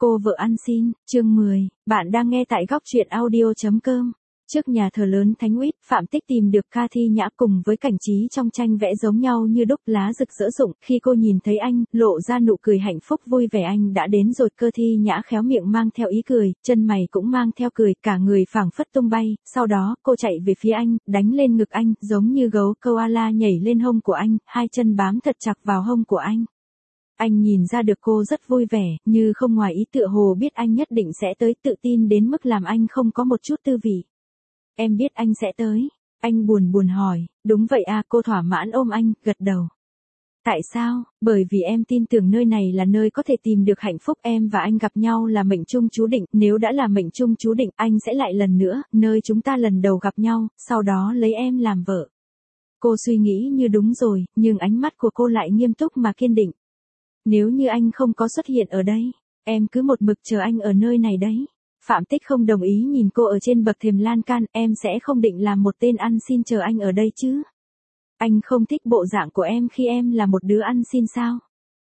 Cô vợ ăn xin, chương 10, bạn đang nghe tại góc truyện audio.com. Trước nhà thờ lớn Thánh Uýt, Phạm Tích tìm được Cathy Nhã cùng với cảnh trí trong tranh vẽ giống nhau như đúc, lá rực rỡ rụng. Khi cô nhìn thấy anh, lộ ra nụ cười hạnh phúc vui vẻ. Anh đã đến rồi. Cathy Nhã khéo miệng mang theo ý cười, chân mày cũng mang theo cười, cả người phảng phất tung bay. Sau đó, cô chạy về phía anh, đánh lên ngực anh, giống như gấu koala nhảy lên hông của anh, hai chân bám thật chặt vào hông của anh. Anh nhìn ra được cô rất vui vẻ, như không ngoài ý, tựa hồ biết anh nhất định sẽ tới, tự tin đến mức làm anh không có một chút tư vị. Em biết anh sẽ tới. Anh buồn buồn hỏi. Đúng vậy à, cô thỏa mãn ôm anh, gật đầu. Tại sao? Bởi vì em tin tưởng nơi này là nơi có thể tìm được hạnh phúc. Em và anh gặp nhau là mệnh chung chú định. Nếu đã là mệnh chung chú định, anh sẽ lại lần nữa, nơi chúng ta lần đầu gặp nhau, sau đó lấy em làm vợ. Cô suy nghĩ như đúng rồi, nhưng ánh mắt của cô lại nghiêm túc mà kiên định. Nếu như anh không có xuất hiện ở đây, em cứ một mực chờ anh ở nơi này đấy. Phạm Tích không đồng ý nhìn cô ở trên bậc thềm lan can. Em sẽ không định làm một tên ăn xin chờ anh ở đây chứ? Anh không thích bộ dạng của em khi em là một đứa ăn xin sao?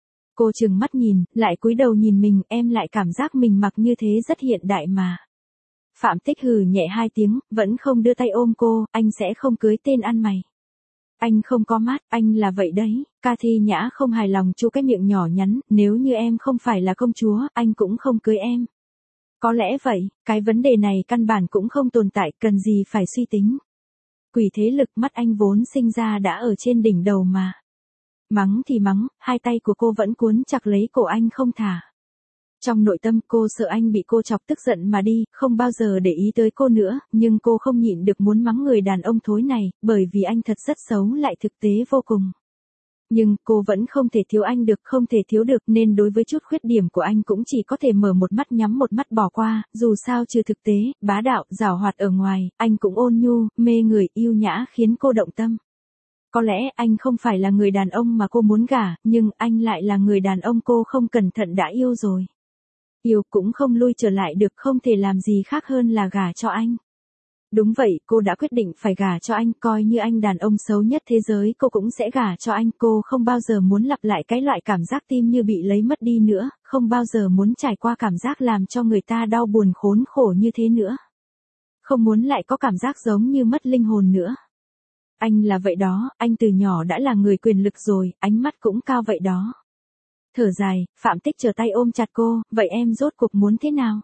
Cô trừng mắt nhìn, lại cúi đầu nhìn mình. Em lại cảm giác mình mặc như thế rất hiện đại mà. Phạm Tích hừ nhẹ hai tiếng, vẫn không đưa tay ôm cô. Anh sẽ không cưới tên ăn mày. Anh không có mắt, anh là vậy đấy. Cathy Nhã không hài lòng chu cái miệng nhỏ nhắn. Nếu như em không phải là công chúa, anh cũng không cưới em. Có lẽ vậy, cái vấn đề này căn bản cũng không tồn tại, cần gì phải suy tính. Quỷ thế lực, mắt anh vốn sinh ra đã ở trên đỉnh đầu mà. Mắng thì mắng, hai tay của cô vẫn cuốn chặt lấy cổ anh không thả. Trong nội tâm cô sợ anh bị cô chọc tức giận mà đi, không bao giờ để ý tới cô nữa, nhưng cô không nhịn được muốn mắng người đàn ông thối này, bởi vì anh thật rất xấu lại thực tế vô cùng. Nhưng cô vẫn không thể thiếu anh được, không thể thiếu được, nên đối với chút khuyết điểm của anh cũng chỉ có thể mở một mắt nhắm một mắt bỏ qua. Dù sao trừ thực tế, bá đạo, giảo hoạt ở ngoài, anh cũng ôn nhu, mê người, yêu nhã, khiến cô động tâm. Có lẽ anh không phải là người đàn ông mà cô muốn gả, nhưng anh lại là người đàn ông cô không cẩn thận đã yêu rồi. Yêu cũng không lui trở lại được, không thể làm gì khác hơn là gả cho anh. Đúng vậy, cô đã quyết định phải gả cho anh, coi như anh đàn ông xấu nhất thế giới cô cũng sẽ gả cho anh. Cô không bao giờ muốn lặp lại cái loại cảm giác tim như bị lấy mất đi nữa, không bao giờ muốn trải qua cảm giác làm cho người ta đau buồn khốn khổ như thế nữa. Không muốn lại có cảm giác giống như mất linh hồn nữa. Anh là vậy đó, anh từ nhỏ đã là người quyền lực rồi, ánh mắt cũng cao vậy đó. Thở dài, Phạm Tích trở tay ôm chặt cô, vậy em rốt cuộc muốn thế nào?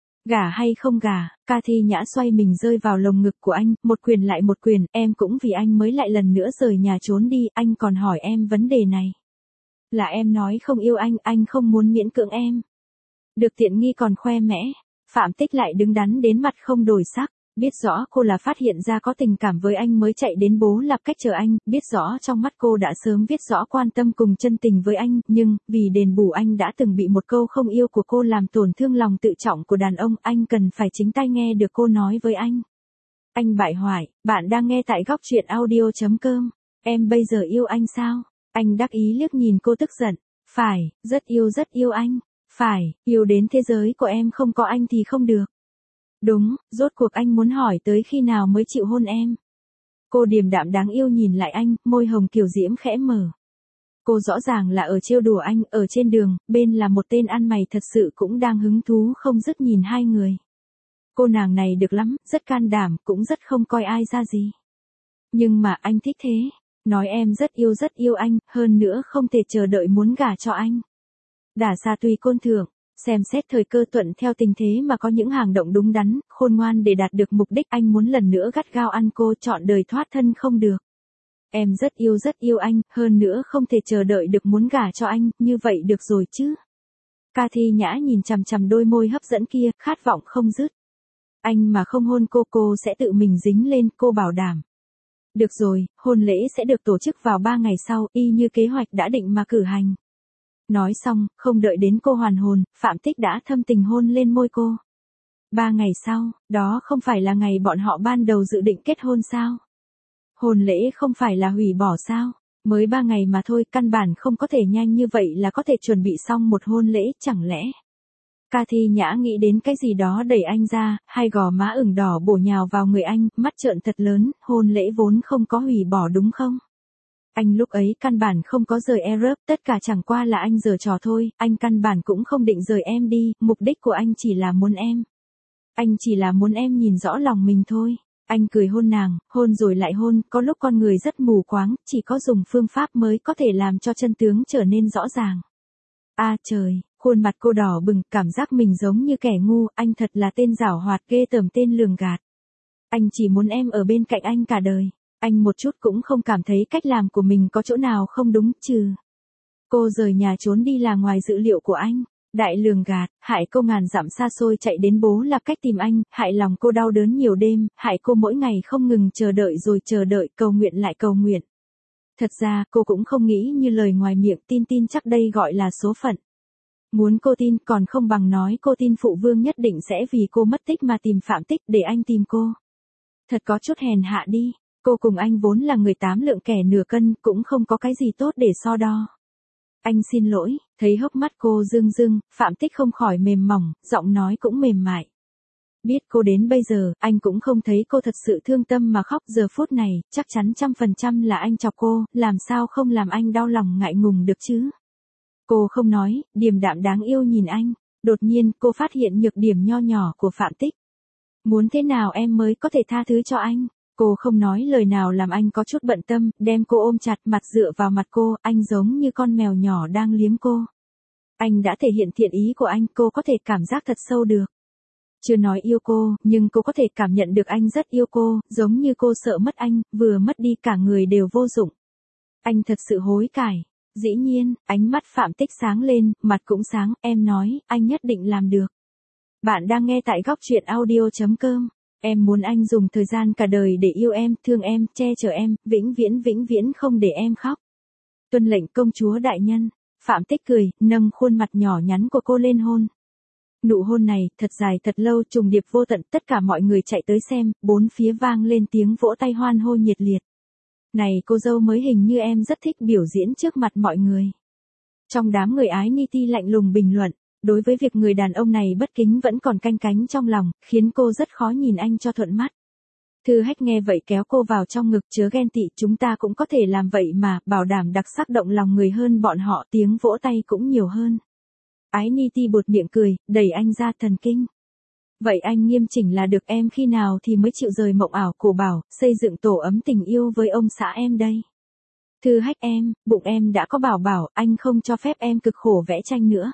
Gả hay không gả? Cathy Nhã xoay mình rơi vào lồng ngực của anh, một quyền lại một quyền. Em cũng vì anh mới lại lần nữa rời nhà trốn đi. Anh còn hỏi em vấn đề này. Là em nói không yêu anh không muốn miễn cưỡng em. Được tiện nghi còn khoe mẽ. Phạm Tích lại đứng đắn đến mặt không đổi sắc. Biết rõ cô là phát hiện ra có tình cảm với anh mới chạy đến Bố Lạp Cách chờ anh, biết rõ trong mắt cô đã sớm viết rõ quan tâm cùng chân tình với anh, nhưng, vì đền bù anh đã từng bị một câu không yêu của cô làm tổn thương lòng tự trọng của đàn ông, anh cần phải chính tai nghe được cô nói với anh. Anh bại hoại, bạn đang nghe tại góc truyện audio.com, em bây giờ yêu anh sao? Anh đắc ý liếc nhìn cô tức giận, phải, rất yêu anh, phải, yêu đến thế giới của em không có anh thì không được. Đúng, rốt cuộc anh muốn hỏi tới khi nào mới chịu hôn em. Cô điềm đạm đáng yêu nhìn lại anh, môi hồng kiều diễm khẽ mở. Cô rõ ràng là ở trêu đùa anh, ở trên đường, bên là một tên ăn mày thật sự cũng đang hứng thú không dứt nhìn hai người. Cô nàng này được lắm, rất can đảm, cũng rất không coi ai ra gì. Nhưng mà anh thích thế, nói em rất yêu anh, hơn nữa không thể chờ đợi muốn gả cho anh. Đả xa tùy côn thượng. Xem xét thời cơ thuận theo tình thế mà có những hành động đúng đắn, khôn ngoan để đạt được mục đích. Anh muốn lần nữa gắt gao ăn cô, chọn đời thoát thân không được. Em rất yêu anh, hơn nữa không thể chờ đợi được muốn gả cho anh, như vậy được rồi chứ. Cathy Nhã nhìn chằm chằm đôi môi hấp dẫn kia, khát vọng không dứt. Anh mà không hôn cô sẽ tự mình dính lên, cô bảo đảm. Được rồi, hôn lễ sẽ được tổ chức vào 3 ngày sau, y như kế hoạch đã định mà cử hành. Nói xong, không đợi đến cô hoàn hồn, Phạm Tích đã thâm tình hôn lên môi cô. 3 ngày sau, đó không phải là ngày bọn họ ban đầu dự định kết hôn sao? Hôn lễ không phải là hủy bỏ sao? Mới 3 ngày mà thôi, căn bản không có thể nhanh như vậy là có thể chuẩn bị xong một hôn lễ, chẳng lẽ? Cathy Nhã nghĩ đến cái gì đó đẩy anh ra, hai gò má ửng đỏ bổ nhào vào người anh, mắt trợn thật lớn, hôn lễ vốn không có hủy bỏ đúng không? Anh lúc ấy căn bản không có rời Europe, tất cả chẳng qua là anh giở trò thôi, anh căn bản cũng không định rời em đi, mục đích của anh chỉ là muốn em. Anh chỉ là muốn em nhìn rõ lòng mình thôi. Anh cười hôn nàng, hôn rồi lại hôn, có lúc con người rất mù quáng, chỉ có dùng phương pháp mới có thể làm cho chân tướng trở nên rõ ràng. À trời, khuôn mặt cô đỏ bừng, cảm giác mình giống như kẻ ngu, anh thật là tên giảo hoạt ghê tởm, tên lường gạt. Anh chỉ muốn em ở bên cạnh anh cả đời. Anh một chút cũng không cảm thấy cách làm của mình có chỗ nào không đúng, trừ cô rời nhà trốn đi là ngoài dự liệu của anh. Đại lường gạt, hại cô ngàn dặm xa xôi chạy đến bố là cách tìm anh, hại lòng cô đau đớn nhiều đêm, hại cô mỗi ngày không ngừng chờ đợi rồi chờ đợi, cầu nguyện lại cầu nguyện. Thật ra, cô cũng không nghĩ như lời ngoài miệng, tin chắc đây gọi là số phận. Muốn cô tin còn không bằng nói cô tin phụ vương nhất định sẽ vì cô mất tích mà tìm Phạm Tích để anh tìm cô. Thật có chút hèn hạ đi, cô cùng anh vốn là người 8 lượng kẻ nửa cân, cũng không có cái gì tốt để so đo. Anh xin lỗi, thấy hốc mắt cô rưng rưng, Phạm Tích không khỏi mềm mỏng, giọng nói cũng mềm mại. Biết cô đến bây giờ, anh cũng không thấy cô thật sự thương tâm mà khóc, giờ phút này, chắc chắn 100% là anh chọc cô, làm sao không làm anh đau lòng ngại ngùng được chứ. Cô không nói, điềm đạm đáng yêu nhìn anh, đột nhiên cô phát hiện nhược điểm nho nhỏ của Phạm Tích. Muốn thế nào em mới có thể tha thứ cho anh? Cô không nói lời nào làm anh có chút bận tâm, đem cô ôm chặt, mặt dựa vào mặt cô, anh giống như con mèo nhỏ đang liếm cô. Anh đã thể hiện thiện ý của anh, cô có thể cảm giác thật sâu được. Chưa nói yêu cô, nhưng cô có thể cảm nhận được anh rất yêu cô, giống như cô sợ mất anh, vừa mất đi cả người đều vô dụng. Anh thật sự hối cải. Dĩ nhiên, ánh mắt Phạm Tích sáng lên, mặt cũng sáng, em nói, anh nhất định làm được. Bạn đang nghe tại góc truyện audio.com. Em muốn anh dùng thời gian cả đời để yêu em, thương em, che chở em, vĩnh viễn không để em khóc. Tuân lệnh công chúa đại nhân. Phạm Tích cười, nâng khuôn mặt nhỏ nhắn của cô lên hôn. Nụ hôn này, thật dài thật lâu, trùng điệp vô tận, tất cả mọi người chạy tới xem, bốn phía vang lên tiếng vỗ tay hoan hô nhiệt liệt. Này cô dâu mới hình như em rất thích biểu diễn trước mặt mọi người. Trong đám người ái Niti lạnh lùng bình luận, đối với việc người đàn ông này bất kính vẫn còn canh cánh trong lòng, khiến cô rất khó nhìn anh cho thuận mắt. Thư Hách nghe vậy kéo cô vào trong ngực, chớ ghen tị, chúng ta cũng có thể làm vậy mà, bảo đảm đặc sắc động lòng người hơn bọn họ, tiếng vỗ tay cũng nhiều hơn. Ái Niti buột miệng cười, đẩy anh ra, thần kinh. Vậy anh nghiêm chỉnh là được, em khi nào thì mới chịu rời mộng ảo cổ bảo, xây dựng tổ ấm tình yêu với ông xã em đây. Thư Hách em, bụng em đã có bảo bảo, anh không cho phép em cực khổ vẽ tranh nữa.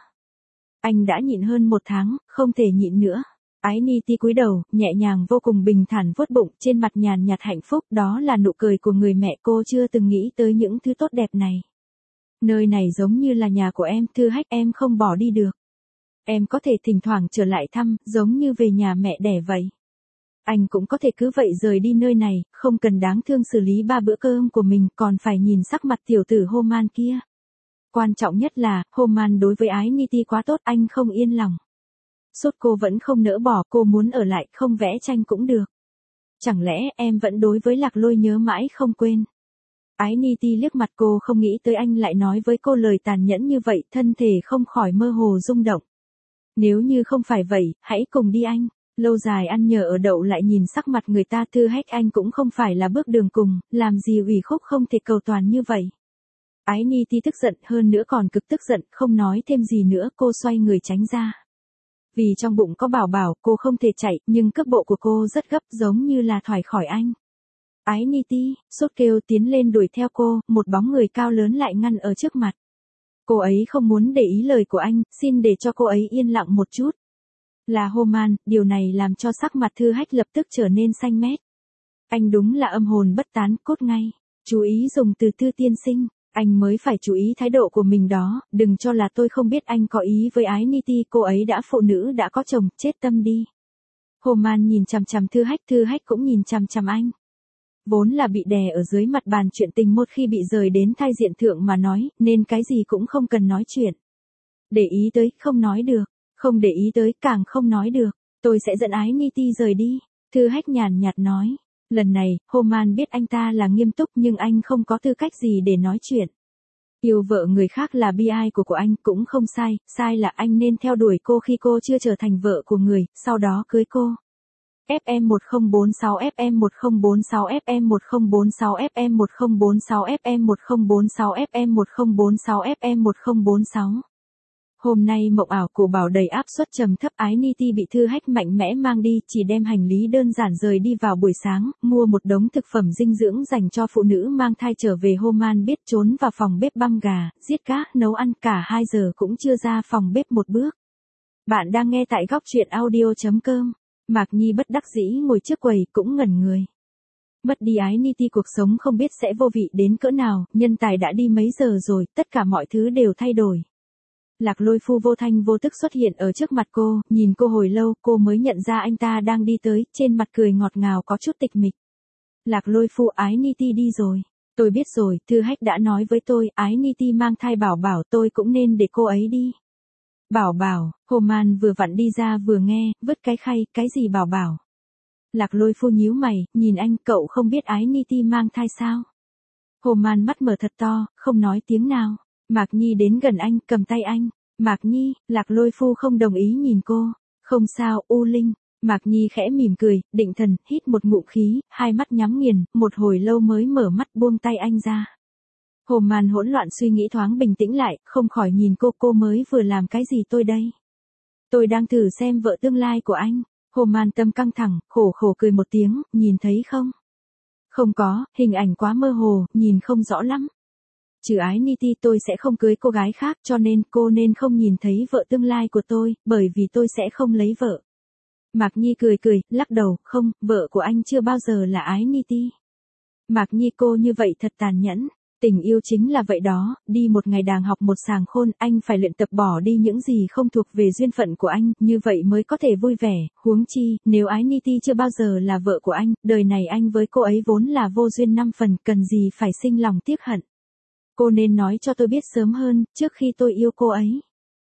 Anh đã nhịn hơn 1 tháng, không thể nhịn nữa. Ái Niti cúi đầu, nhẹ nhàng vô cùng bình thản vuốt bụng, trên mặt nhàn nhạt hạnh phúc, đó là nụ cười của người mẹ, cô chưa từng nghĩ tới những thứ tốt đẹp này. Nơi này giống như là nhà của em, Thư Hách, em không bỏ đi được. Em có thể thỉnh thoảng trở lại thăm, giống như về nhà mẹ đẻ vậy. Anh cũng có thể cứ vậy rời đi nơi này, không cần đáng thương xử lý 3 bữa cơm của mình, còn phải nhìn sắc mặt tiểu tử Homan kia. Quan trọng nhất là, Homan đối với Ái Niti quá tốt, anh không yên lòng. Suốt cô vẫn không nỡ bỏ, cô muốn ở lại, không vẽ tranh cũng được. Chẳng lẽ em vẫn đối với Lạc Lôi nhớ mãi không quên. Ái Niti liếc mặt cô, không nghĩ tới anh lại nói với cô lời tàn nhẫn như vậy, thân thể không khỏi mơ hồ rung động. Nếu như không phải vậy, hãy cùng đi anh. Lâu dài ăn nhờ ở đậu lại nhìn sắc mặt người ta, Thư Hách, anh cũng không phải là bước đường cùng, làm gì ủy khúc không thể cầu toàn như vậy. Ái Niti tức giận, hơn nữa còn cực tức giận, không nói thêm gì nữa, cô xoay người tránh ra. Vì trong bụng có bảo bảo, cô không thể chạy, nhưng cước bộ của cô rất gấp, giống như là thoải khỏi anh. Ái Niti, sốt kêu tiến lên đuổi theo cô, một bóng người cao lớn lại ngăn ở trước mặt. Cô ấy không muốn để ý lời của anh, xin để cho cô ấy yên lặng một chút. Là Homan, điều này làm cho sắc mặt Thư Hách lập tức trở nên xanh mét. Anh đúng là âm hồn bất tán, cốt ngay. Chú ý dùng từ Thư tiên sinh, anh mới phải chú ý thái độ của mình đó, đừng cho là tôi không biết anh có ý với Ái Niti, cô ấy đã phụ nữ đã có chồng, chết tâm đi. Homan nhìn chằm chằm Thư Hách cũng nhìn chằm chằm anh. Vốn là bị đè ở dưới mặt bàn chuyện tình, một khi bị rời đến thai diện thượng mà nói, nên cái gì cũng không cần nói chuyện. Để ý tới, không nói được. Không để ý tới, càng không nói được. Tôi sẽ dẫn Ái Niti rời đi. Thư Hách nhàn nhạt nói. Lần này, Homan biết anh ta là nghiêm túc, nhưng anh không có tư cách gì để nói chuyện. Yêu vợ người khác là bi ai của anh, cũng không sai, sai là anh nên theo đuổi cô khi cô chưa trở thành vợ của người, sau đó cưới cô. FM1046 FM1046 FM1046 FM1046 FM1046 FM1046 FM1046. Hôm nay mộng ảo của Bảo đầy áp suất trầm thấp, Ái Niti bị thư hack mạnh mẽ mang đi, chỉ đem hành lý đơn giản rời đi vào buổi sáng, mua một đống thực phẩm dinh dưỡng dành cho phụ nữ mang thai trở về. Homan biết trốn vào phòng bếp băm gà, giết cá, nấu ăn, cả 2 giờ cũng chưa ra phòng bếp một bước. Bạn đang nghe tại góc truyện audio.com. Mạc Nhi bất đắc dĩ ngồi trước quầy cũng ngẩn người. Mất đi Ái Niti, cuộc sống không biết sẽ vô vị đến cỡ nào, nhân tài đã đi mấy giờ rồi, tất cả mọi thứ đều thay đổi. Lạc Lôi Phu vô thanh vô tức xuất hiện ở trước mặt cô, nhìn cô hồi lâu, cô mới nhận ra anh ta đang đi tới, trên mặt cười ngọt ngào có chút tịch mịch. Lạc Lôi Phu, Ái Niti đi rồi. Tôi biết rồi, thư hack đã nói với tôi, Ái Niti mang thai Bảo Bảo, tôi cũng nên để cô ấy đi. Bảo Bảo, Homan vừa vặn đi ra vừa nghe, vứt cái khay, cái gì Bảo Bảo? Lạc Lôi Phu nhíu mày, nhìn anh, cậu không biết Ái Niti mang thai sao? Homan mắt mở thật to, không nói tiếng nào. Mạc Nhi đến gần anh, cầm tay anh. Mạc Nhi, Lạc Lôi Phu không đồng ý nhìn cô. Không sao, U Linh. Mạc Nhi khẽ mỉm cười, định thần, hít một ngụm khí, hai mắt nhắm nghiền, một hồi lâu mới mở mắt buông tay anh ra. Homan hỗn loạn suy nghĩ thoáng bình tĩnh lại, không khỏi nhìn cô mới vừa làm cái gì tôi đây? Tôi đang thử xem vợ tương lai của anh. Homan tâm căng thẳng, khổ cười một tiếng, nhìn thấy không? Không có, hình ảnh quá mơ hồ, nhìn không rõ lắm. Trừ Ái Niti tôi sẽ không cưới cô gái khác, cho nên cô nên không nhìn thấy vợ tương lai của tôi, bởi vì tôi sẽ không lấy vợ. Mạc Nhi cười, lắc đầu, không, vợ của anh chưa bao giờ là Ái Niti. Mạc Nhi, cô như vậy thật tàn nhẫn. Tình yêu chính là vậy đó, đi một ngày đàng học một sàng khôn, anh phải luyện tập bỏ đi những gì không thuộc về duyên phận của anh, như vậy mới có thể vui vẻ, huống chi, nếu Ái Niti chưa bao giờ là vợ của anh, đời này anh với cô ấy vốn là vô duyên 5 phần, cần gì phải sinh lòng tiếc hận. Cô nên nói cho tôi biết sớm hơn, trước khi tôi yêu cô ấy.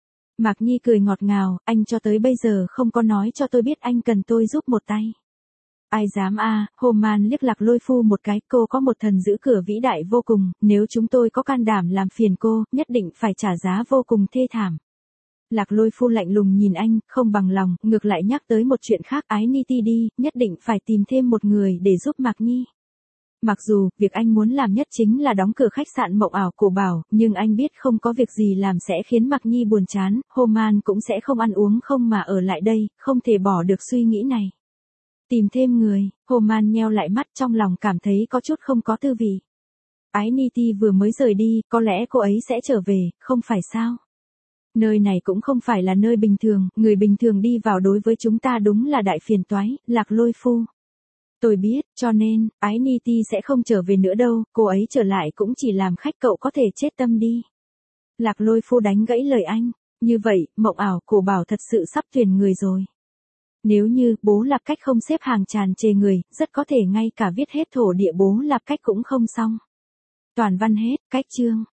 Mạc Nhi cười ngọt ngào, anh cho tới bây giờ không có nói cho tôi biết anh cần tôi giúp một tay. Ai dám a? Homan liếc Lạc Lôi Phu một cái, cô có một thần giữ cửa vĩ đại vô cùng, nếu chúng tôi có can đảm làm phiền cô, nhất định phải trả giá vô cùng thê thảm. Lạc Lôi Phu lạnh lùng nhìn anh, không bằng lòng, ngược lại nhắc tới một chuyện khác, Ái Niti đi, nhất định phải tìm thêm một người để giúp Mạc Nhi. Mặc dù, việc anh muốn làm nhất chính là đóng cửa khách sạn mộng ảo của Bảo, nhưng anh biết không có việc gì làm sẽ khiến Mạc Nhi buồn chán, Homan cũng sẽ không ăn uống không mà ở lại đây, không thể bỏ được suy nghĩ này. Tìm thêm người, Homan nheo lại mắt, trong lòng cảm thấy có chút không có tư vị. Ái Niti vừa mới rời đi, có lẽ cô ấy sẽ trở về, không phải sao? Nơi này cũng không phải là nơi bình thường, người bình thường đi vào đối với chúng ta đúng là đại phiền toái, Lạc Lôi Phu. Tôi biết, cho nên, Ái Niti sẽ không trở về nữa đâu, cô ấy trở lại cũng chỉ làm khách, cậu có thể chết tâm đi. Lạc Lôi Phu đánh gãy lời anh, như vậy, mộng ảo của Bảo thật sự sắp tuyển người rồi. Nếu như Bố Lạp Cách không xếp hàng tràn trề người, rất có thể ngay cả viết hết thổ địa Bố Lạp Cách cũng không xong. Toàn văn hết, cách chương.